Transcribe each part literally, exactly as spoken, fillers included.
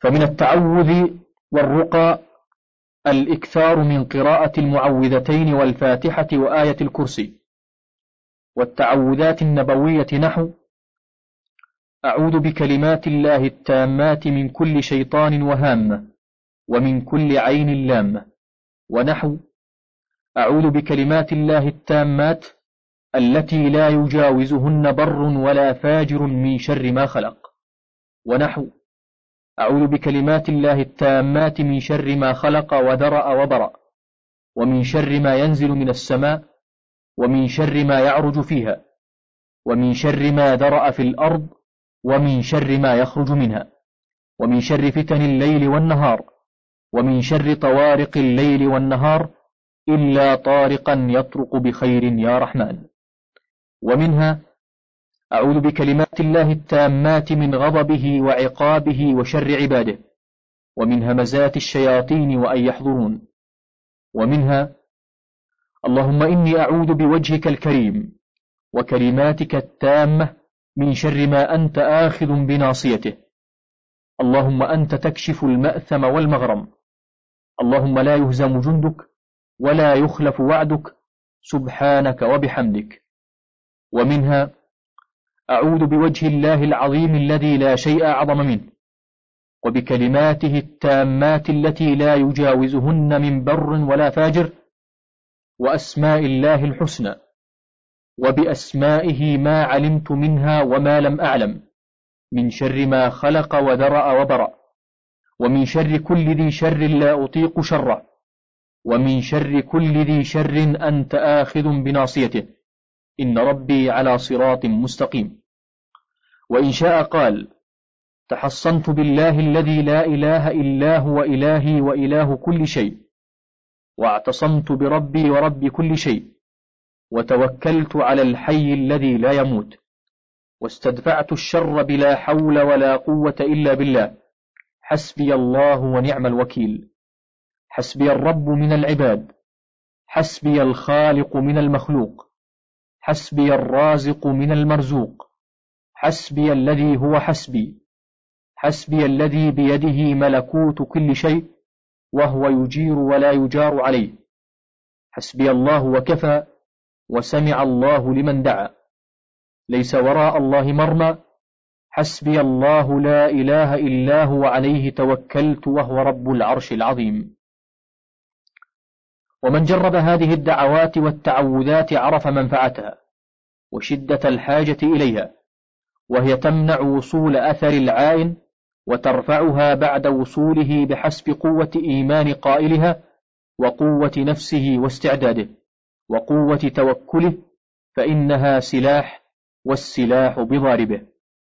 فمن التعوذ والرقى الإكثار من قراءة المعوذتين والفاتحة وآية الكرسي. والتعوذات النبوية نحو: أعوذ بكلمات الله التامات من كل شيطان وهامة ومن كل عين لامة. ونحو: أعوذ بكلمات الله التامات التي لا يجاوزهن بر ولا فاجر من شر ما خلق. ونحو: أعوذ بكلمات الله التامات من شر ما خلق وذرأ وبرأ ومن شر ما ينزل من السماء ومن شر ما يعرج فيها ومن شر ما ذرأ في الأرض ومن شر ما يخرج منها ومن شر فتن الليل والنهار ومن شر طوارق الليل والنهار إلا طارقا يطرق بخير يا رحمن. ومنها: أعوذ بكلمات الله التامات من غضبه وعقابه وشر عباده ومن همزات الشياطين وأن يحضرون. ومنها: اللهم إني أعوذ بوجهك الكريم وكلماتك التامة من شر ما أنت آخذ بناصيته، اللهم أنت تكشف المأثم والمغرم، اللهم لا يهزم جندك ولا يخلف وعدك سبحانك وبحمدك. ومنها: أعوذ بوجه الله العظيم الذي لا شيء أعظم منه وبكلماته التامات التي لا يجاوزهن من بر ولا فاجر وأسماء الله الحسنى وبأسمائه ما علمت منها وما لم أعلم من شر ما خلق وذرأ وبرأ ومن شر كل ذي شر لا أطيق شره ومن شر كل ذي شر أنت آخذ بناصيته إن ربي على صراط مستقيم. وإن شاء قال: تحصنت بالله الذي لا إله إلا هو إلهي وإله كل شيء، واعتصمت بربي ورب كل شيء، وتوكلت على الحي الذي لا يموت، واستدفعت الشر بلا حول ولا قوة إلا بالله، حسبي الله ونعم الوكيل، حسبي الرب من العباد، حسبي الخالق من المخلوق، حسبي الرازق من المرزوق، حسبي الذي هو حسبي، حسبي الذي بيده ملكوت كل شيء وهو يجير ولا يجار عليه، حسبي الله وكفى، وسمع الله لمن دعا، ليس وراء الله مرمى، حسبي الله لا إله إلا هو عليه توكلت وهو رب العرش العظيم. ومن جرب هذه الدعوات والتعوذات عرف منفعتها وشدة الحاجة إليها، وهي تمنع وصول أثر العائن وترفعها بعد وصوله بحسب قوة إيمان قائلها وقوة نفسه واستعداده وقوة توكله، فإنها سلاح والسلاح بضاربه.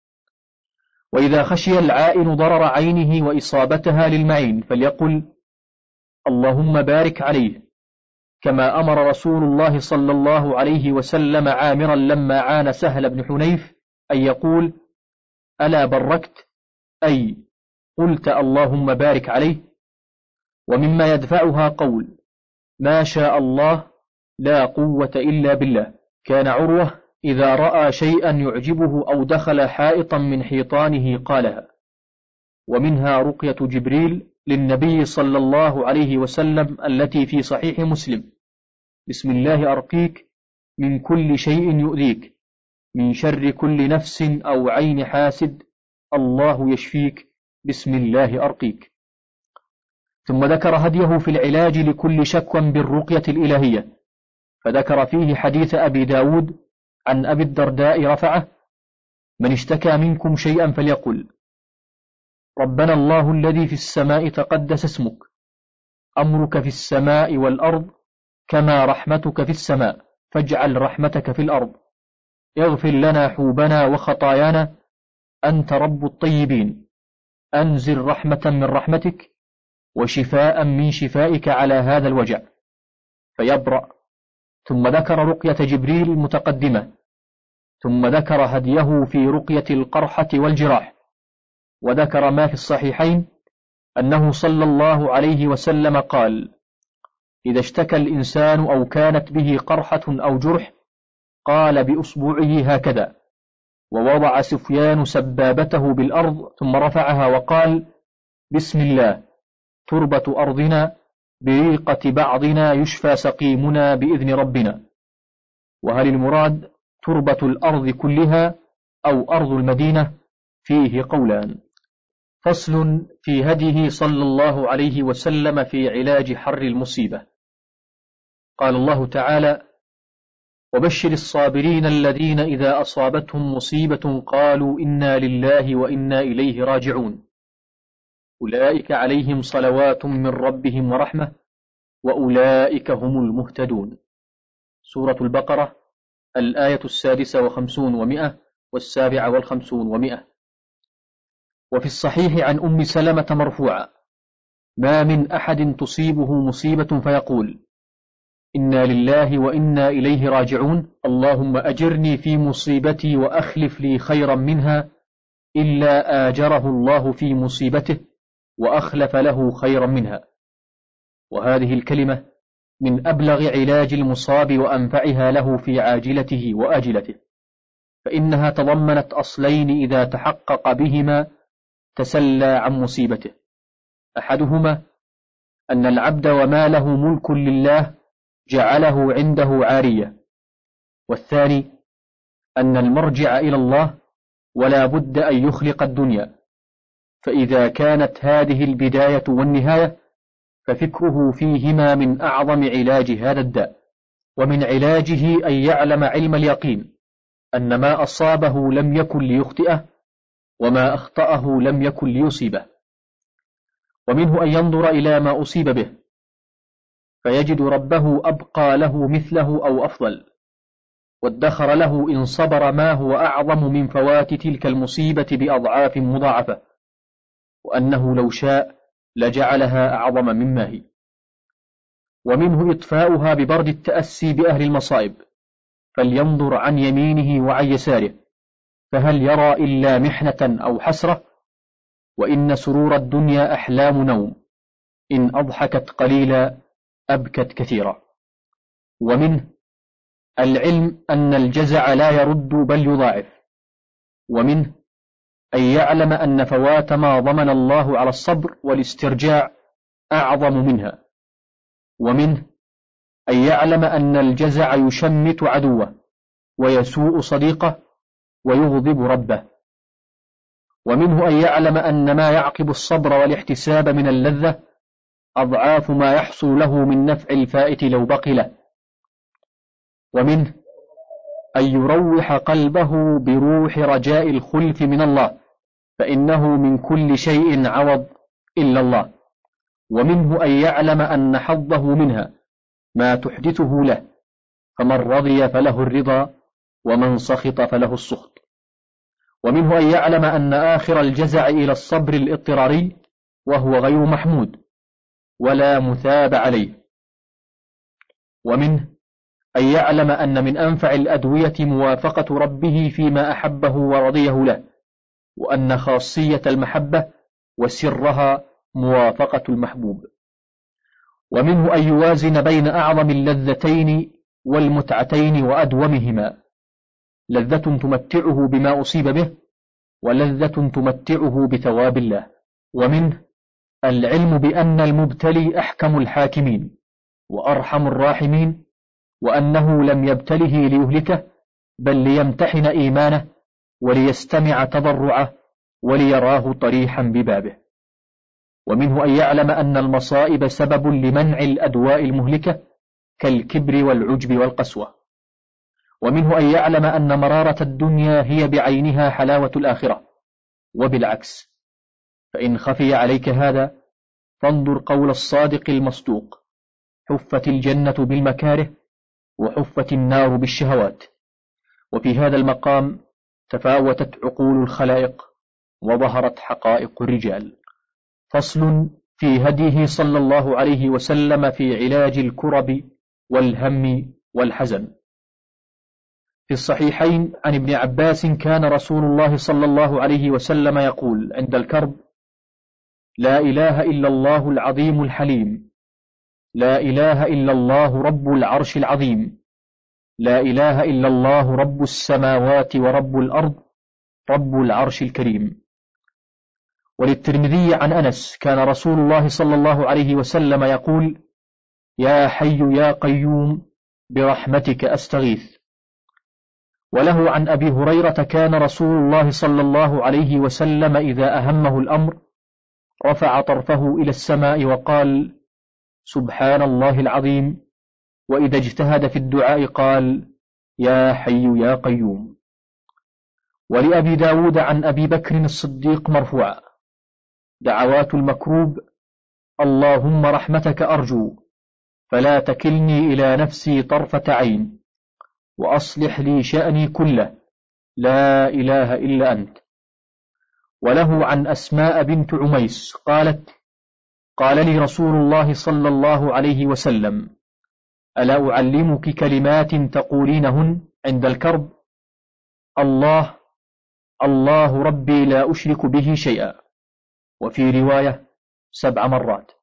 وإذا خشي العائن ضرر عينه وإصابتها للمعين فليقل: اللهم بارك عليه، كما أمر رسول الله صلى الله عليه وسلم عامرا لما عان سهل بن حنيف أن يقول: ألا بركت، أي قلت اللهم بارك عليه. ومما يدفعها قول: ما شاء الله لا قوة إلا بالله. كان عروة إذا رأى شيئا يعجبه أو دخل حائطا من حيطانه قالها. ومنها رقية جبريل للنبي صلى الله عليه وسلم التي في صحيح مسلم: بسم الله أرقيك من كل شيء يؤذيك، من شر كل نفس أو عين حاسد، الله يشفيك، بسم الله أرقيك. ثم ذكر هديه في العلاج لكل شكوى بالرقية الإلهية، فذكر فيه حديث أبي داود عن أبي الدرداء رفعه: من اشتكى منكم شيئا فليقل: ربنا الله الذي في السماء تقدس اسمك، أمرك في السماء والأرض كما رحمتك في السماء، فاجعل رحمتك في الأرض، اغفر لنا حوبنا وخطايانا، أنت رب الطيبين، أنزل رحمة من رحمتك وشفاء من شفائك على هذا الوجع فيبرأ. ثم ذكر رقية جبريل المتقدمة، ثم ذكر هديه في رقية القرحة والجراح، وذكر ما في الصحيحين أنه صلى الله عليه وسلم قال: إذا اشتكى الإنسان أو كانت به قرحة أو جرح قال بأصبعه هكذا، ووضع سفيان سبابته بالأرض ثم رفعها وقال: بسم الله تربة أرضنا، بريقة بعضنا يشفى سقيمنا بإذن ربنا. وهل المراد تربة الأرض كلها أو أرض المدينة؟ فيه قولان. فصل في هديه صلى الله عليه وسلم في علاج حر المصيبة. قال الله تعالى: وبشر الصابرين الذين إذا أصابتهم مصيبة قالوا إنا لله وإنا إليه راجعون أولئك عليهم صلوات من ربهم ورحمة وأولئك هم المهتدون. سورة البقرة، الآية السادسة وخمسون ومئة والسابعة والخمسون ومئة. وفي الصحيح عن أم سلمة مرفوعة: ما من أحد تصيبه مصيبة فيقول إنا لله وإنا إليه راجعون اللهم أجرني في مصيبتي وأخلف لي خيرا منها، إلا آجره الله في مصيبته وأخلف له خيرا منها. وهذه الكلمة من أبلغ علاج المصاب وأنفعها له في عاجلته وآجلته، فإنها تضمنت أصلين إذا تحقق بهما تسلى عن مصيبته: أحدهما أن العبد وما له ملك لله جعله عنده عارية، والثاني أن المرجع إلى الله ولا بد أن يخلق الدنيا، فإذا كانت هذه البداية والنهاية ففكره فيهما من أعظم علاج هذا الداء. ومن علاجه أن يعلم علم اليقين أن ما أصابه لم يكن ليخطئه وما أخطأه لم يكن ليصيبه. ومنه أن ينظر إلى ما أصيب به فيجد ربه أبقى له مثله أو أفضل، وادخر له إن صبر ما هو أعظم من فوات تلك المصيبة بأضعاف مضاعفة، وأنه لو شاء لجعلها أعظم مما هي. ومنه إطفاؤها ببرد التأسي بأهل المصائب، فلينظر عن يمينه وعن يساره فهل يرى إلا محنة أو حسرة؟ وإن سرور الدنيا أحلام نوم، إن أضحكت قليلا أبكت كثيرا. ومنه العلم أن الجزع لا يرد بل يضاعف. ومنه أن يعلم أن فوات ما ضمن الله على الصبر والاسترجاع أعظم منها. ومنه أن يعلم أن الجزع يشمت عدوه ويسوء صديقه ويغضب ربه. ومنه أن يعلم أن ما يعقب الصبر والاحتساب من اللذة أضعاف ما يحصل له من نفع الفائت لو بقي له. ومنه أن يروح قلبه بروح رجاء الخلف من الله، فإنه من كل شيء عوض إلا الله. ومنه أن يعلم أن حظه منها ما تحدثه له، فمن رضي فله الرضا ومن سخط فله السخط. ومنه أن يعلم أن آخر الجزع إلى الصبر الاضطراري وهو غير محمود ولا مثاب عليه. ومنه أن يعلم أن من أنفع الأدوية موافقة ربه فيما أحبه ورضيه له، وأن خاصية المحبة وسرها موافقة المحبوب. ومنه أن يوازن بين أعظم اللذتين والمتعتين وأدومهما: لذة تمتعه بما أصيب به، ولذة تمتعه بثواب الله. ومنه العلم بأن المبتلي أحكم الحاكمين وأرحم الراحمين، وأنه لم يبتله ليهلكه بل ليمتحن إيمانه وليستمع تضرعه وليراه طريحا ببابه. ومنه أن يعلم أن المصائب سبب لمنع الأدواء المهلكة كالكبر والعجب والقسوة. ومنه أن يعلم أن مرارة الدنيا هي بعينها حلاوة الآخرة، وبالعكس. فإن خفي عليك هذا فانظر قول الصادق المصدوق: حفت الجنة بالمكاره وحفت النار بالشهوات. وفي هذا المقام تفاوتت عقول الخلائق وظهرت حقائق الرجال. فصل في هديه صلى الله عليه وسلم في علاج الكرب والهم والحزن. في الصحيحين عن ابن عباس كان رسول الله صلى الله عليه وسلم يقول عند الكرب: لا إله إلا الله العظيم الحليم، لا إله إلا الله رب العرش العظيم، لا إله إلا الله رب السماوات ورب الأرض رب العرش الكريم. وللترمذي عن أنس كان رسول الله صلى الله عليه وسلم يقول: يا حي يا قيوم برحمتك أستغيث. وله عن أبي هريرة كان رسول الله صلى الله عليه وسلم إذا أهمه الأمر رفع طرفه إلى السماء وقال: سبحان الله العظيم. وإذا اجتهد في الدعاء قال: يا حي يا قيوم. ولأبي داود عن أبي بكر الصديق مرفوعا: دعوات المكروب: اللهم رحمتك أرجو فلا تكلني إلى نفسي طرفة عين، وأصلح لي شأني كله، لا إله إلا أنت. وله عن أسماء بنت عميس قالت: قال لي رسول الله صلى الله عليه وسلم: ألا أعلمك كلمات تقولينهن عند الكرب؟ الله الله ربي لا أشرك به شيئا. وفي رواية سبع مرات.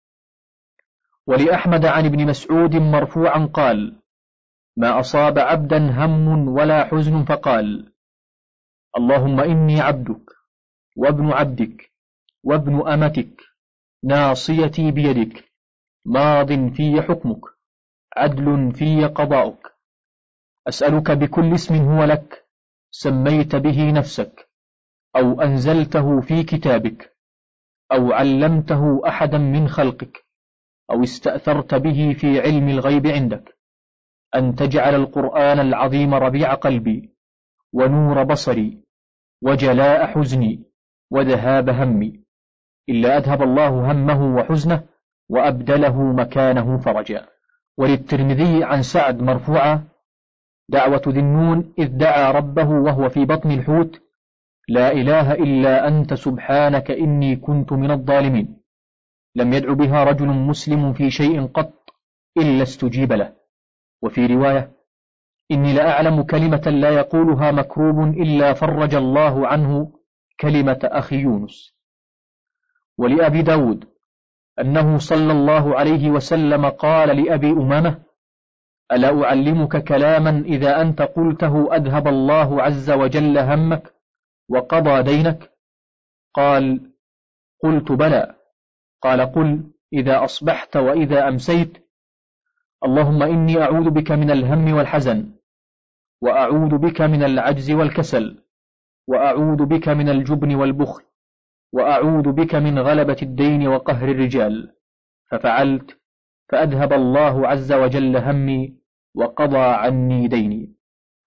ولأحمد عن ابن مسعود مرفوعا قال: ما أصاب عبدا هم ولا حزن فقال: اللهم إني عبدك وابن عبدك وابن أمتك ناصيتي بيدك ماض في حكمك عدل في قضاؤك، أسألك بكل اسم هو لك سميت به نفسك أو أنزلته في كتابك أو علمته أحدا من خلقك أو استأثرت به في علم الغيب عندك، أن تجعل القرآن العظيم ربيع قلبي ونور بصري وجلاء حزني وذهاب همي، إلا أذهب الله همه وحزنه وأبدله مكانه فرجا. وللترمذي عن سعد مرفوعا: دعوة ذي النون إذ دعا ربه وهو في بطن الحوت: لا إله إلا أنت سبحانك إني كنت من الظالمين. لم يدع بها رجل مسلم في شيء قط إلا استجيب له. وفي رواية: إني لأعلم كلمة لا يقولها مكروب إلا فرج الله عنه كلمة أخي يونس. ولأبي داود أنه صلى الله عليه وسلم قال لأبي أمامة: ألا أعلمك كلاما إذا أنت قلته أذهب الله عز وجل همك وقضى دينك؟ قال: قلت بلى. قال: قل إذا أصبحت وإذا أمسيت: اللهم إني أعوذ بك من الهم والحزن، وأعوذ بك من العجز والكسل، وأعوذ بك من الجبن والبخل، وأعوذ بك من غلبة الدين وقهر الرجال. ففعلت فأذهب الله عز وجل همي وقضى عني ديني.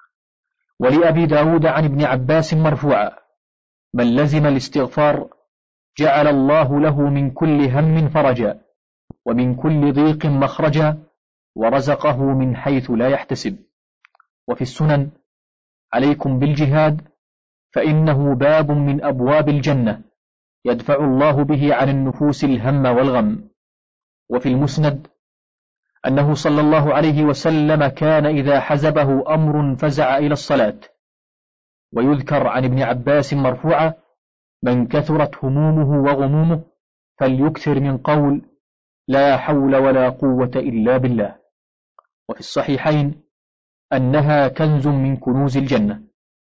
ولأبي داود عن ابن عباس مرفوعا: من لزم الاستغفار جعل الله له من كل هم فرجا ومن كل ضيق مخرجا ورزقه من حيث لا يحتسب. وفي السنن: عليكم بالجهاد فإنه باب من أبواب الجنة يدفع الله به عن النفوس الهم والغم. وفي المسند أنه صلى الله عليه وسلم كان إذا حزبه أمر فزع إلى الصلاة. ويذكر عن ابن عباس مرفوعا: من كثرت همومه وغمومه فليكثر من قول لا حول ولا قوة إلا بالله. وفي الصحيحين أنها كنز من كنوز الجنة.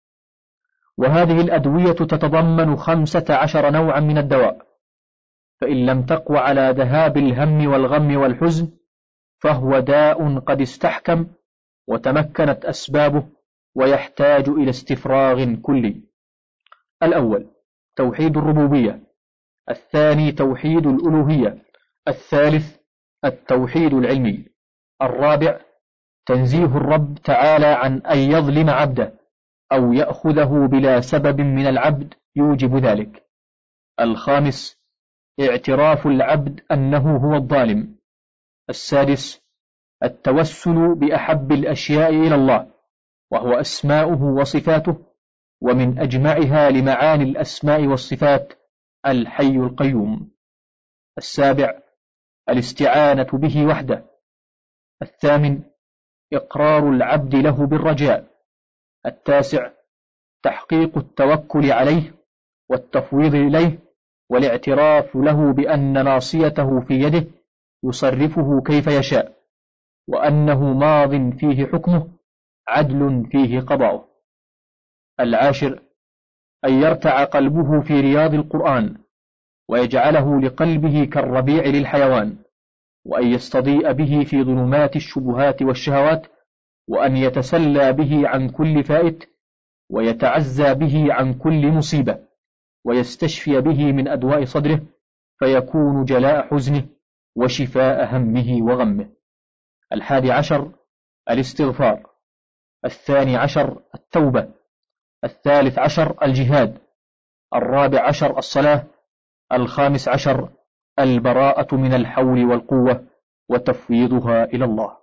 وهذه الأدوية تتضمن خمسة عشر نوعا من الدواء، فإن لم تقوى على ذهاب الهم والغم والحزن فهو داء قد استحكم وتمكنت أسبابه ويحتاج إلى استفراغ كلي. الأول توحيد الربوبية، الثاني توحيد الألوهية، الثالث التوحيد العلمي، الرابع تنزيه الرب تعالى عن أن يظلم عبده أو يأخذه بلا سبب من العبد يوجب ذلك، الخامس اعتراف العبد أنه هو الظالم، السادس التوسل بأحب الأشياء إلى الله وهو أسماؤه وصفاته، ومن أجمعها لمعاني الأسماء والصفات الحي القيوم، السابع الاستعانة به وحده، الثامن إقرار العبد له بالرجاء، التاسع تحقيق التوكل عليه والتفويض إليه والاعتراف له بأن ناصيته في يده يصرفه كيف يشاء، وأنه ماض فيه حكمه عدل فيه قضاؤه، العاشر أن يرتع قلبه في رياض القرآن ويجعله لقلبه كالربيع للحيوان، وأن يستضيء به في ظلمات الشبهات والشهوات، وأن يتسلى به عن كل فائت، ويتعزى به عن كل مصيبة، ويستشفي به من أدواء صدره، فيكون جلاء حزنه وشفاء همه وغمه. الحادي عشر الاستغفار. الثاني عشر التوبة. الثالث عشر الجهاد. الرابع عشر الصلاة. الخامس عشر البراءة من الحول والقوة وتفويضها إلى الله.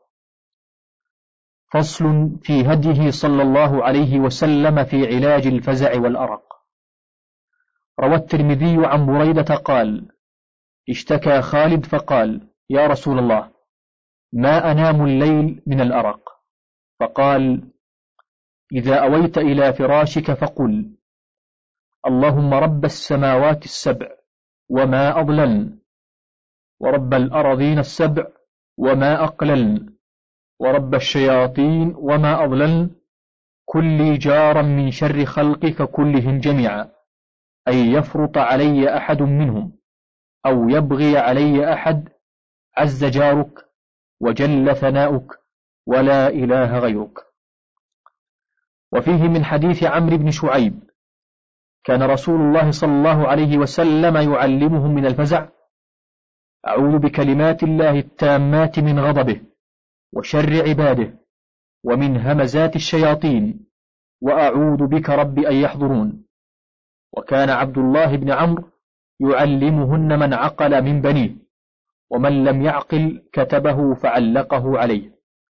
فصل في هديه صلى الله عليه وسلم في علاج الفزع والأرق. روى الترمذي عن بريدة قال: اشتكى خالد فقال: يا رسول الله، ما أنام الليل من الأرق. فقال: إذا أويت إلى فراشك فقل: اللهم رب السماوات السبع وما أضللن، ورب الأرضين السبع وما أقللن، ورب الشياطين وما أضللن، كلي جارا من شر خلقك كلهم جميعا، أن يفرط علي أحد منهم أو يبغي علي أحد، عز جارك وجل ثناؤك ولا إله غيرك. وفيه من حديث عمرو بن شعيب: كان رسول الله صلى الله عليه وسلم يعلمهم من الفزع: أعوذ بكلمات الله التامات من غضبه وشر عباده ومن همزات الشياطين، وأعوذ بك رب أن يحضرون. وكان عبد الله بن عمرو يعلمهن من عقل من بنيه، ومن لم يعقل كتبه فعلقه عليه.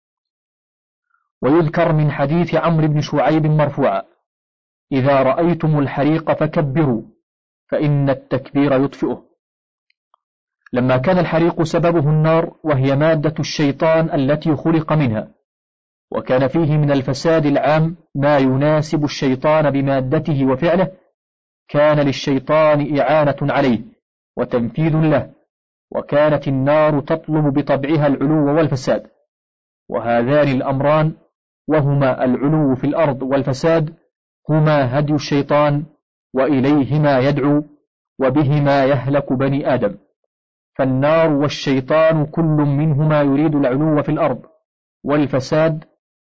ويذكر من حديث عمرو بن شعيب مرفوعا: إذا رأيتم الحريق فكبروا، فإن التكبير يطفئه. لما كان الحريق سببه النار، وهي مادة الشيطان التي خلق منها، وكان فيه من الفساد العام ما يناسب الشيطان بمادته وفعله، كان للشيطان إعانة عليه وتنفيذ له، وكانت النار تطلب بطبعها العلو والفساد. وهذان الأمران، وهما العلو في الأرض والفساد، هما هدي الشيطان، وإليهما يدعو، وبهما يهلك بني آدم. فالنار والشيطان كل منهما يريد العلو في الأرض والفساد،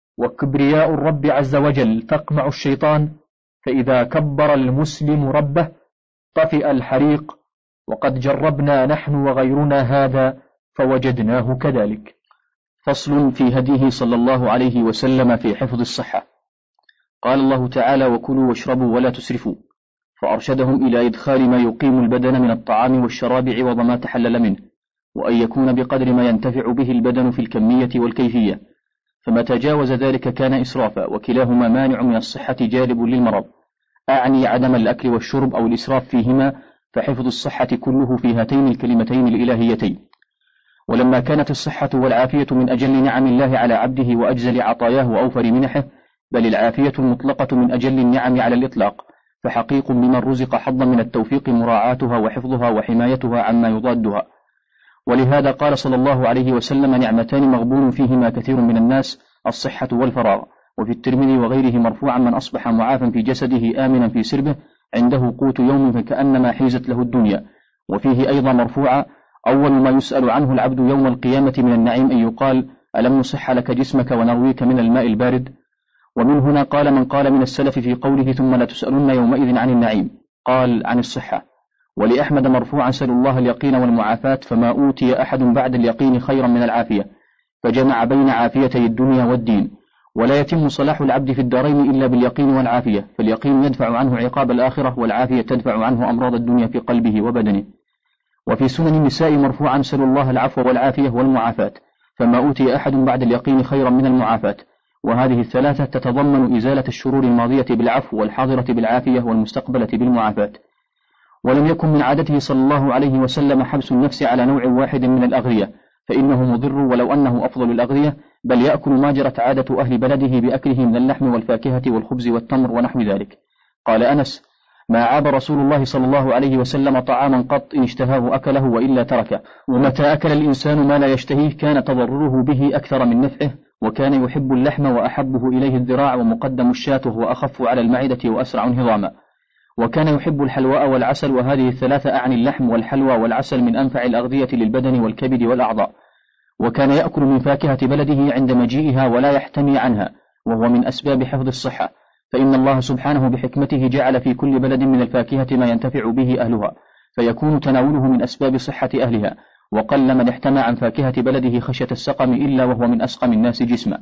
وكبرياء الرب عز وجل تقمع الشيطان، فإذا كبر المسلم ربه طفئ الحريق، وقد جربنا نحن وغيرنا هذا فوجدناه كذلك. فصل في هديه صلى الله عليه وسلم في حفظ الصحة. قال الله تعالى: وكلوا واشربوا ولا تسرفوا، فأرشدهم إلى إدخال ما يقيم البدن من الطعام والشراب عوض ما تحلل منه، وأن يكون بقدر ما ينتفع به البدن في الكمية والكيفية، فما تجاوز ذلك كان إسرافا، وكلاهما مانع من الصحة جالب للمرض. أعني عدم الأكل والشرب أو الإسراف فيهما، فحفظ الصحة كله في هاتين الكلمتين الإلهيتين. ولما كانت الصحة والعافية من أجل نعم الله على عبده وأجزل عطاياه وأوفر منحه، بل العافية المطلقة من أجل النعم على الإطلاق، فحقيق لمن رزق حظا من التوفيق مراعاتها وحفظها وحمايتها عما يضادها. ولهذا قال صلى الله عليه وسلم: نعمتان مغبون فيهما كثير من الناس، الصحة والفراغ. وفي الترمذي وغيره مرفوعا: من أصبح معافا في جسده آمنا في سربه عنده قوت يوم فكأنما حيزت له الدنيا. وفيه أيضا مرفوعا: أول ما يسأل عنه العبد يوم القيامة من النعيم أن يقال: ألم نصح لك جسمك ونرويك من الماء البارد. ومن هنا قال من قال من السلف في قوله: ثم لا تسألن يومئذ عن النعيم، قال: عن الصحة. ولأحمد مرفوعا: سأل الله اليقين والمعافاة، فما أوتي أحد بعد اليقين خيرا من العافية، فجمع بين عافيتي الدنيا والدين. ولا يتم صلاح العبد في الدارين إلا باليقين والعافية، فاليقين يدفع عنه عقاب الآخرة، والعافية تدفع عنه أمراض الدنيا في قلبه وبدنه. وفي سنن النساء مرفوعا: سأل الله العفو والعافية والمعافاة، فما أوتي أحد بعد اليقين خيرا من المعافاة. وهذه الثلاثة تتضمن إزالة الشرور الماضية بالعفو، والحاضرة بالعافية، والمستقبلة بالمعافاة. ولم يكن من عادته صلى الله عليه وسلم حبس النفس على نوع واحد من الأغذية، فإنه مضر ولو أنه أفضل الأغذية، بل يأكل ما جرت عادة أهل بلده بأكله من اللحم والفاكهة والخبز والتمر ونحو ذلك. قال أنس: ما عاب رسول الله صلى الله عليه وسلم طعاما قط، إن اشتهاه أكله وإلا تركه. ومتى أكل الإنسان ما لا يشتهيه كان تضرره به أكثر من نفعه، وكان يحب اللحم وأحبه إليه الذراع ومقدم الشاة، وهو أخف على المعدة وأسرع انهضاما. وكان يحب الحلواء والعسل، وهذه الثلاثة أعني اللحم والحلوى والعسل من أنفع الأغذية للبدن والكبد والأعضاء. وكان يأكل من فاكهة بلده عند مجيئها ولا يحتمي عنها، وهو من أسباب حفظ الصحة، فإن الله سبحانه بحكمته جعل في كل بلد من الفاكهة ما ينتفع به أهلها، فيكون تناوله من أسباب صحة أهلها. وقل من احتمى عن فاكهة بلده خشية السقم إلا وهو من أسقم الناس جسما.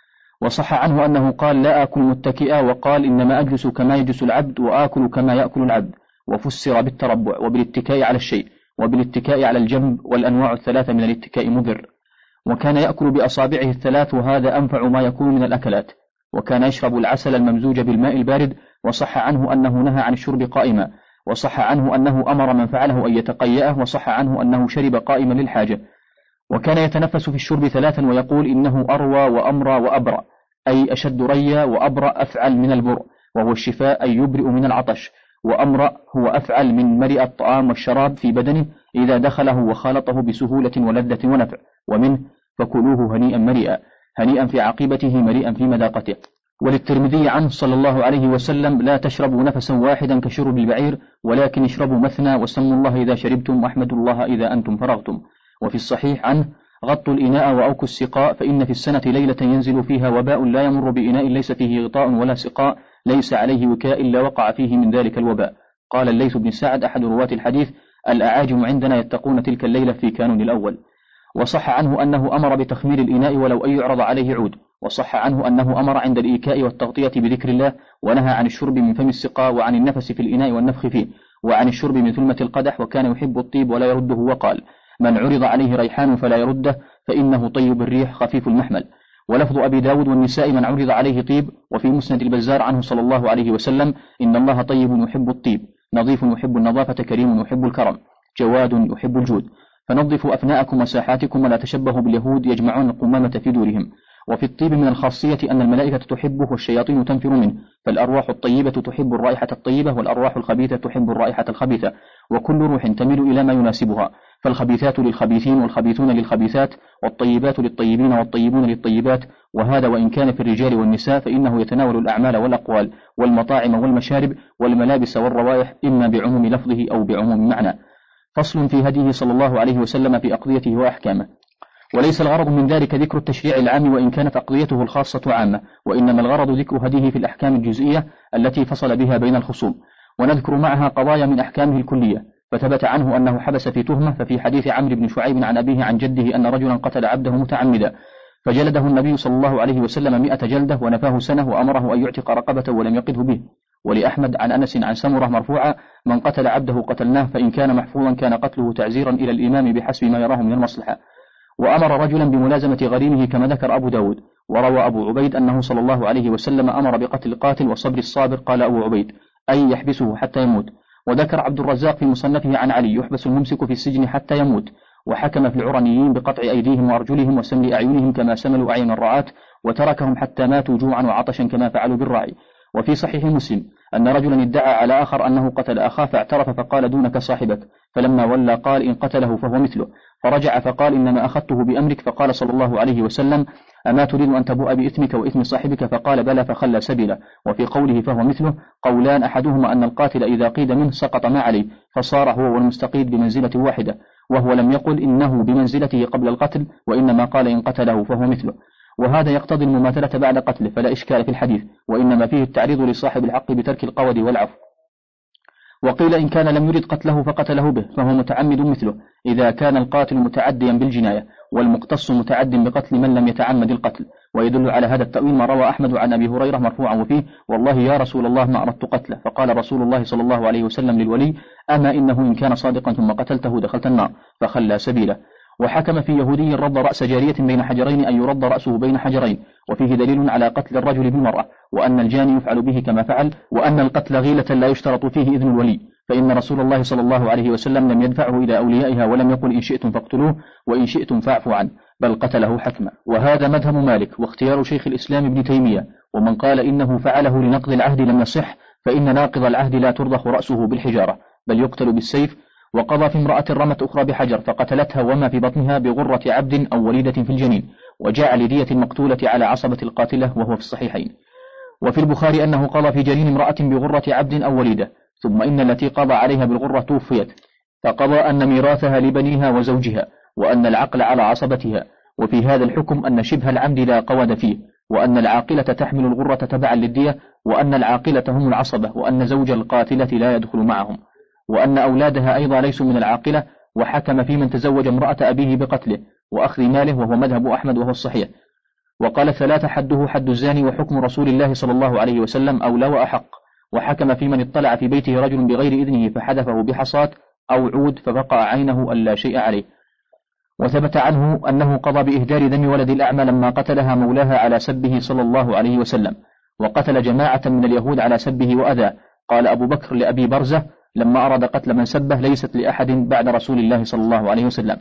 وصح عنه أنه قال: لا آكل متكئا، وقال: إنما أجلس كما يجلس العبد، وآكل كما يأكل العبد. وفسر بالتربع وبالاتكاء على الشيء وبالاتكاء على الجنب، والأنواع الثلاثة من الاتكاء مضر. وكان يأكل بأصابعه الثلاث، وهذا أنفع ما يكون من الأكلات. وكان يشرب العسل الممزوج بالماء البارد. وصح عنه أنه نهى عن الشرب قائما. وصح عنه أنه أمر من فعله أن يتقيأه. وصح عنه أنه شرب قائما للحاجة. وكان يتنفس في الشرب ثلاثا ويقول: إنه أروى وأمرى وأبرأ، أي أشد ريا، وأبرأ أفعل من البرء، وهو الشفاء أي يبرئ من العطش. وأمرأ هو أفعل من مرئ الطعام والشراب في بدنه إذا دخله وخالطه بسهولة ولذة ونفع. ومنه: فكلوه هنيئا مريئا، هنيئا في عاقبته مريئا في مذاقته. وللترمذي عنه صلى الله عليه وسلم: لا تشربوا نفسا واحدا كشرب البعير، ولكن اشربوا مثنى، وسموا الله إذا شربتم، واحمدوا الله إذا أنتم فرغتم. وفي الصحيح عنه: غطوا الإناء وأوكوا السقاء، فإن في السنة ليلة ينزل فيها وباء لا يمر بإناء ليس فيه غطاء ولا سقاء، ليس عليه وكاء إلا وقع فيه من ذلك الوباء. قال الليث بن سعد أحد رواة الحديث: الأعاجم عندنا يتقون تلك الليلة في كانون الأول. وصح عنه أنه أمر بتخمير الإناء ولو أن يعرض عليه عود. وصح عنه أنه أمر عند الإيكاء والتغطية بذكر الله، ونهى عن الشرب من فم السقاء، وعن النفس في الإناء والنفخ فيه، وعن الشرب من ثلمة القدح. وكان يحب الطيب ولا يرده، وقال: من عرض عليه ريحان فلا يرده، فإنه طيب الريح خفيف المحمل. ولفظ أبي داود والنساء: من عرض عليه طيب. وفي مسند البزار عنه صلى الله عليه وسلم: إن الله طيب يحب الطيب، نظيف يحب النظافة، كريم يحب الكرم، جواد يحب الجود. فنظفوا أفناءكم وساحاتكم، ولا تشبهوا باليهود يجمعون القمامة في دورهم. وفي الطيب من الخاصية أن الملائكة تحبه والشياطين تنفر منه، فالأرواح الطيبة تحب الرائحة الطيبة، والأرواح الخبيثة تحب الرائحة الخبيثة، وكل روح تميل إلى ما يناسبها، فالخبيثات للخبيثين والخبيثون للخبيثات، والطيبات للطيبين والطيبون للطيبات. وهذا وإن كان في الرجال والنساء، فإنه يتناول الأعمال والأقوال والمطاعم والمشارب والملابس والروائح، إما بعموم لفظه أو بعموم معنى. فصل في هديه صلى الله عليه وسلم في أقضيته وأحكامه. وليس الغرض من ذلك ذكر التشريع العام، وإن كانت أقضيته الخاصة عامة، وإنما الغرض ذكر هديه في الأحكام الجزئية التي فصل بها بين الخصوم، ونذكر معها قضايا من أحكامه الكلية. فثبت عنه أنه حبس في تهمة، ففي حديث عمرو بن شعيب عن أبيه عن جده أن رجلا قتل عبده متعمدا، فجلده النبي صلى الله عليه وسلم مئة جلدة، ونفاه سنة، وأمره أن يعتق رقبة ولم يقذه به. ولأحمد عن أنس عن سمرة مرفوعة: من قتل عبده قتلناه، فإن كان محفوظا كان قتله تعزيرا إلى الإمام بحسب ما يراه من المصلحة. وأمر رجلا بملازمة غريمه كما ذكر أبو داود. وروى أبو عبيد أنه صلى الله عليه وسلم أمر بقتل القاتل وصبر الصابر. قال أبو عبيد: أي يحبسه حتى يموت. وذكر عبد الرزاق في مصنفه عن علي: يحبس الممسك في السجن حتى يموت. وحكم في العرنيين بقطع أيديهم وأرجلهم وسمل أعينهم كما سملوا أعين الرعاة، وتركهم حتى ماتوا جوعا وعطشا كما فعلوا بالراعي. وفي صحيح مسلم أن رجلا ادعى على آخر أنه قتل أخاه، فاعترف فقال: دونك صاحبك. فلما ولى قال: إن قتله فهو مثله. فرجع فقال: إنما أخذته بأمرك. فقال صلى الله عليه وسلم: أما تريد أن تبوء بإثمك وإثم صاحبك؟ فقال: بلى، فخلى سبيله. وفي قوله فهو مثله قولان: أحدهما أن القاتل إذا قيد منه سقط ما عليه، فصار هو والمستقيد بمنزلة واحدة، وهو لم يقل إنه بمنزلته قبل القتل، وإنما قال: إن قتله فهو مثله. وهذا يقتضي المماثلة بعد قتله، فلا إشكال في الحديث، وإنما فيه التعريض لصاحب الحق بترك القول والعفو. وقيل إن كان لم يرد قتله فقتله به فهو متعمد مثله، إذا كان القاتل متعديا بالجناية، والمقتص متعد بقتل من لم يتعمد القتل. ويدل على هذا التأويل ما روى أحمد عن أبي هريرة مرفوعا وفيه: والله يا رسول الله ما أردت قتله. فقال رسول الله صلى الله عليه وسلم للولي: أما إنه إن كان صادقا ثم قتلته دخلت النار، فخلى سبيله. وحكم في يهودي رد رأس جارية بين حجرين أن يرد رأسه بين حجرين، وفيه دليل على قتل الرجل بالمرأة، وأن الجاني يفعل به كما فعل، وأن القتل غيلة لا يشترط فيه إذن الولي، فإن رسول الله صلى الله عليه وسلم لم يدفعه إلى أوليائها، ولم يقل إن شئتم فاقتلوه وإن شئتم فاعفوا عنه، بل قتله حتما. وهذا مذهب مالك واختيار شيخ الإسلام ابن تيمية. ومن قال إنه فعله لنقض العهد لم يصح، فإن ناقض العهد لا ترضخ رأسه بالحجارة، بل يقتل بالسيف. وقضى في امرأة رمت أخرى بحجر فقتلتها وما في بطنها بغرة عبد أو وليدة في الجنين، وجاء لدية المقتولة على عصبة القاتلة، وهو في الصحيحين. وفي البخاري أنه قضى في جنين امرأة بغرة عبد أو وليدة، ثم إن التي قضى عليها بالغرة توفيت، فقضى أن ميراثها لبنيها وزوجها، وأن العقل على عصبتها. وفي هذا الحكم أن شبه العمد لا قود فيه، وأن العاقلة تحمل الغرة تبعا للدية، وأن العاقلة هم العصبة، وأن زوج القاتلة لا يدخل معهم، وأن أولادها أيضا ليسوا من العاقلة. وحكم في من تزوج امرأة أبيه بقتله وأخذ ماله، وهو مذهب أحمد وهو الصحيح. وقال ثلاثة حده حد الزاني، وحكم رسول الله صلى الله عليه وسلم أولى وأحق. وحكم في من اطلع في بيته رجل بغير إذنه فحدفه بحصاة أو عود فبقى عينه ألا شيء عليه. وثبت عنه أنه قضى بإهدار دم ولد الأعمى لما قتلها مولاها على سبه صلى الله عليه وسلم، وقتل جماعة من اليهود على سبه وأذاه. قال أبو بكر لأبي برزة لما أراد قتل من سبه: ليست لأحد بعد رسول الله صلى الله عليه وسلم.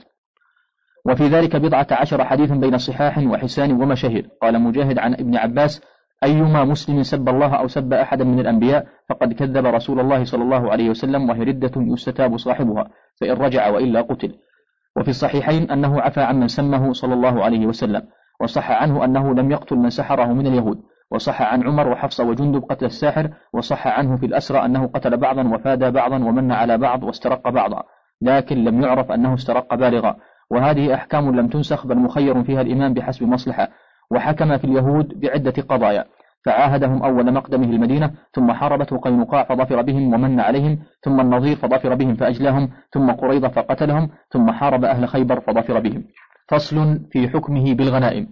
وفي ذلك بضعة عشر حديث بين صحاح وحسان ومشاهير. قال مجاهد عن ابن عباس: أيما مسلم سب الله أو سب أحدا من الأنبياء فقد كذب رسول الله صلى الله عليه وسلم، وهي ردة يستتاب صاحبها، فإن رجع وإلا قتل. وفي الصحيحين أنه عفى عمن سمه صلى الله عليه وسلم. وصح عنه أنه لم يقتل من سحره من اليهود. وصح عن عمر وحفصة وجندب قتل الساحر. وصح عنه في الأسرى أنه قتل بعضا وفادى بعضا ومن على بعض واسترق بعضا، لكن لم يعرف أنه استرق بالغا. وهذه أحكام لم تنسخ، بل مخير فيها الإمام بحسب مصلحة. وحكم في اليهود بعدة قضايا، فعاهدهم أول مقدمه المدينة، ثم حاربته قينقاع فظفر بهم ومن عليهم، ثم النظير فظفر بهم فأجلاهم، ثم قريظة فقتلهم، ثم حارب أهل خيبر فظفر بهم. فصل في حكمه بالغنائم.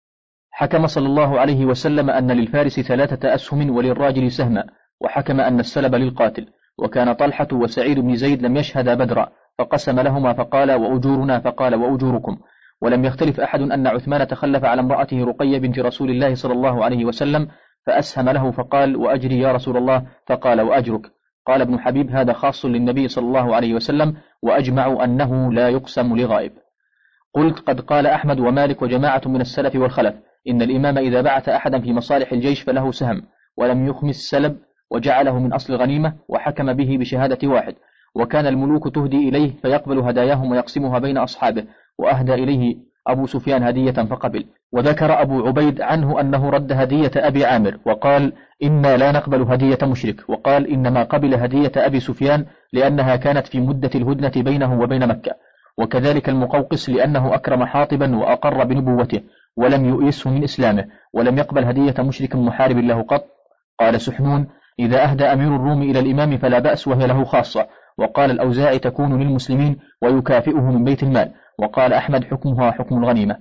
حكم صلى الله عليه وسلم أن للفارس ثلاثة أسهم وللراجل سهما، وحكم أن السلب للقاتل. وكان طلحة وسعيد بن زيد لم يشهدا بدرا، فقسم لهما فقال: وأجورنا، فقال: وأجوركم. ولم يختلف أحد أن عثمان تخلف على امرأته رقية بنت رسول الله صلى الله عليه وسلم، فأسهم له فقال: وأجري يا رسول الله، فقال: وأجرك. قال ابن حبيب: هذا خاص للنبي صلى الله عليه وسلم، وأجمعوا أنه لا يقسم لغائب. قلت: قد قال أحمد ومالك وجماعة من السلف والخلف إن الإمام إذا بعث أحدا في مصالح الجيش فله سهم، ولم يخمس سلب، وجعله من أصل غنيمة، وحكم به بشهادة واحد. وكان الملوك تهدي إليه فيقبل هداياهم ويقسمها بين أصحابه، وأهدى إليه أبو سفيان هدية فقبل. وذكر أبو عبيد عنه أنه رد هدية أبي عامر وقال: إنا لا نقبل هدية مشرك. وقال: إنما قبل هدية أبي سفيان لأنها كانت في مدة الهدنة بينه وبين مكة. وكذلك المقوقس لأنه أكرم حاطبا وأقر بنبوته ولم يؤيسه من إسلامه، ولم يقبل هدية مشرك محارب له قط. قال سحنون: إذا أهدى أمير الروم إلى الإمام فلا بأس، وهي له خاصة. وقال الأوزاعي: تكون للمسلمين ويكافئه من بيت المال. وقال أحمد: حكمها حكم الغنيمة.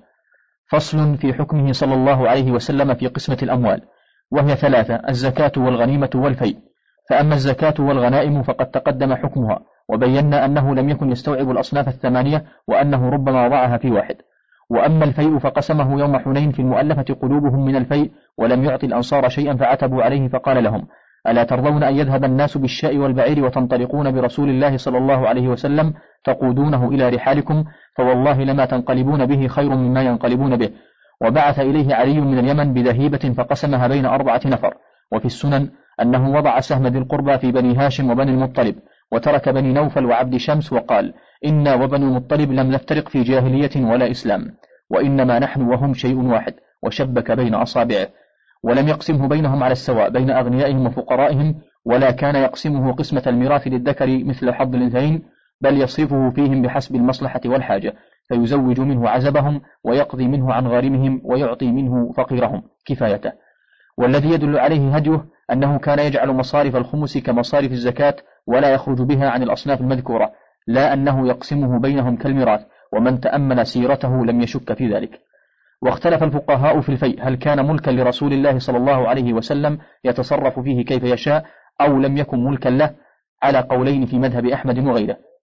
فصل في حكمه صلى الله عليه وسلم في قسمة الأموال، وهي ثلاثة: الزكاة والغنيمة والفيء. فأما الزكاة والغنائم فقد تقدم حكمها، وبينا أنه لم يكن يستوعب الأصناف الثمانية، وأنه ربما وضعها في واحد. وأما الفيء فقسمه يوم حنين في المؤلفة قلوبهم من الفيء، ولم يعطي الأنصار شيئا فعتبوا عليه، فقال لهم: ألا ترضون أن يذهب الناس بالشاء والبعير وتنطلقون برسول الله صلى الله عليه وسلم تقودونه إلى رحالكم، فوالله لما تنقلبون به خير مما ينقلبون به. وبعث إليه علي من اليمن بذهيبة فقسمها بين أربعة نفر. وفي السنن أنه وضع سهم ذي القربى في بني هاشم وبني المطلب، وترك بني نوفل وعبد شمس، وقال: إنا وبني المطلب لم نفترق في جاهلية ولا إسلام، وإنما نحن وهم شيء واحد، وشبك بين أصابعه. ولم يقسمه بينهم على السواء بين أغنيائهم وفقرائهم، ولا كان يقسمه قسمة الميراث للذكر مثل حظ الأنثيين، بل يصرفه فيهم بحسب المصلحة والحاجة، فيزوج منه عزبهم ويقضي منه عن غارمهم ويعطي منه فقيرهم كفايته. والذي يدل عليه هديه أنه كان يجعل مصارف الخمس كمصارف الزكاة ولا يخرج بها عن الأصناف المذكورة، لا أنه يقسمه بينهم كالميراث، ومن تأمل سيرته لم يشك في ذلك. واختلف الفقهاء في الفيء، هل كان ملكا لرسول الله صلى الله عليه وسلم يتصرف فيه كيف يشاء، أو لم يكن ملكا له، على قولين في مذهب أحمد وغيره.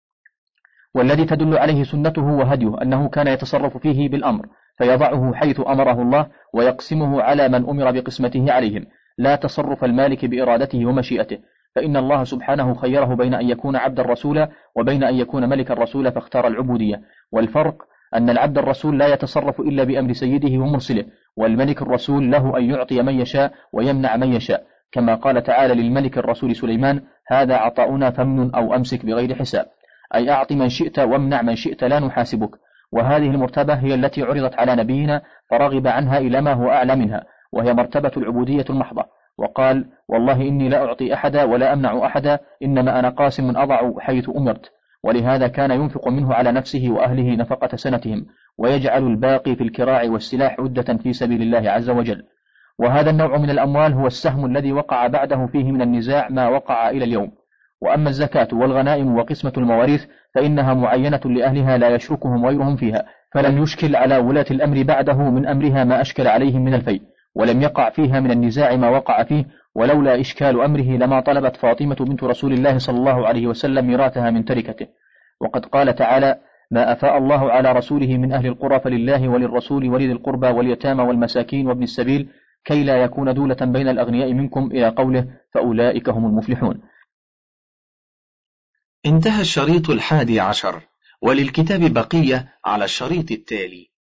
والذي تدل عليه سنته وهديه أنه كان يتصرف فيه بالأمر، فيضعه حيث أمره الله ويقسمه على من أمر بقسمته عليهم، لا تصرف المالك بإرادته ومشيئته، فإن الله سبحانه خيره بين أن يكون عبد الرسول وبين أن يكون ملك الرسول فاختار العبودية. والفرق أن العبد الرسول لا يتصرف إلا بأمر سيده ومرسله، والملك الرسول له أن يعطي من يشاء ويمنع من يشاء، كما قال تعالى للملك الرسول سليمان: هذا عطاؤنا فمن أو أمسك بغير حساب، أي أعط من شئت وامنع من شئت لا نحاسبك. وهذه المرتبة هي التي عرضت على نبينا فرغب عنها إلى ما هو أعلى منها، وهي مرتبة العبودية المحضة. وقال: والله إني لا أعطي أحدا ولا أمنع أحدا، إنما أنا قاسم أضع حيث أمرت. ولهذا كان ينفق منه على نفسه وأهله نفقة سنتهم، ويجعل الباقي في الكراع والسلاح عدة في سبيل الله عز وجل. وهذا النوع من الأموال هو السهم الذي وقع بعده فيه من النزاع ما وقع إلى اليوم. وأما الزكاة والغنائم وقسمة المواريث فإنها معينة لأهلها لا يشركهم غيرهم فيها، فلم يشكل على ولاة الأمر بعده من أمرها ما أشكل عليهم من الفيء، ولم يقع فيها من النزاع ما وقع فيه. ولولا إشكال أمره لما طلبت فاطمة بنت رسول الله صلى الله عليه وسلم ميراثها من تركته. وقد قال تعالى: ما أفاء الله على رسوله من أهل القرى فلله وللرسول ولذي القربى واليتامى والمساكين وابن السبيل كي لا يكون دولة بين الأغنياء منكم إلى قوله: فأولئك هم المفلحون. انتهى الشريط الحادي عشر، وللكتاب بقية على الشريط التالي.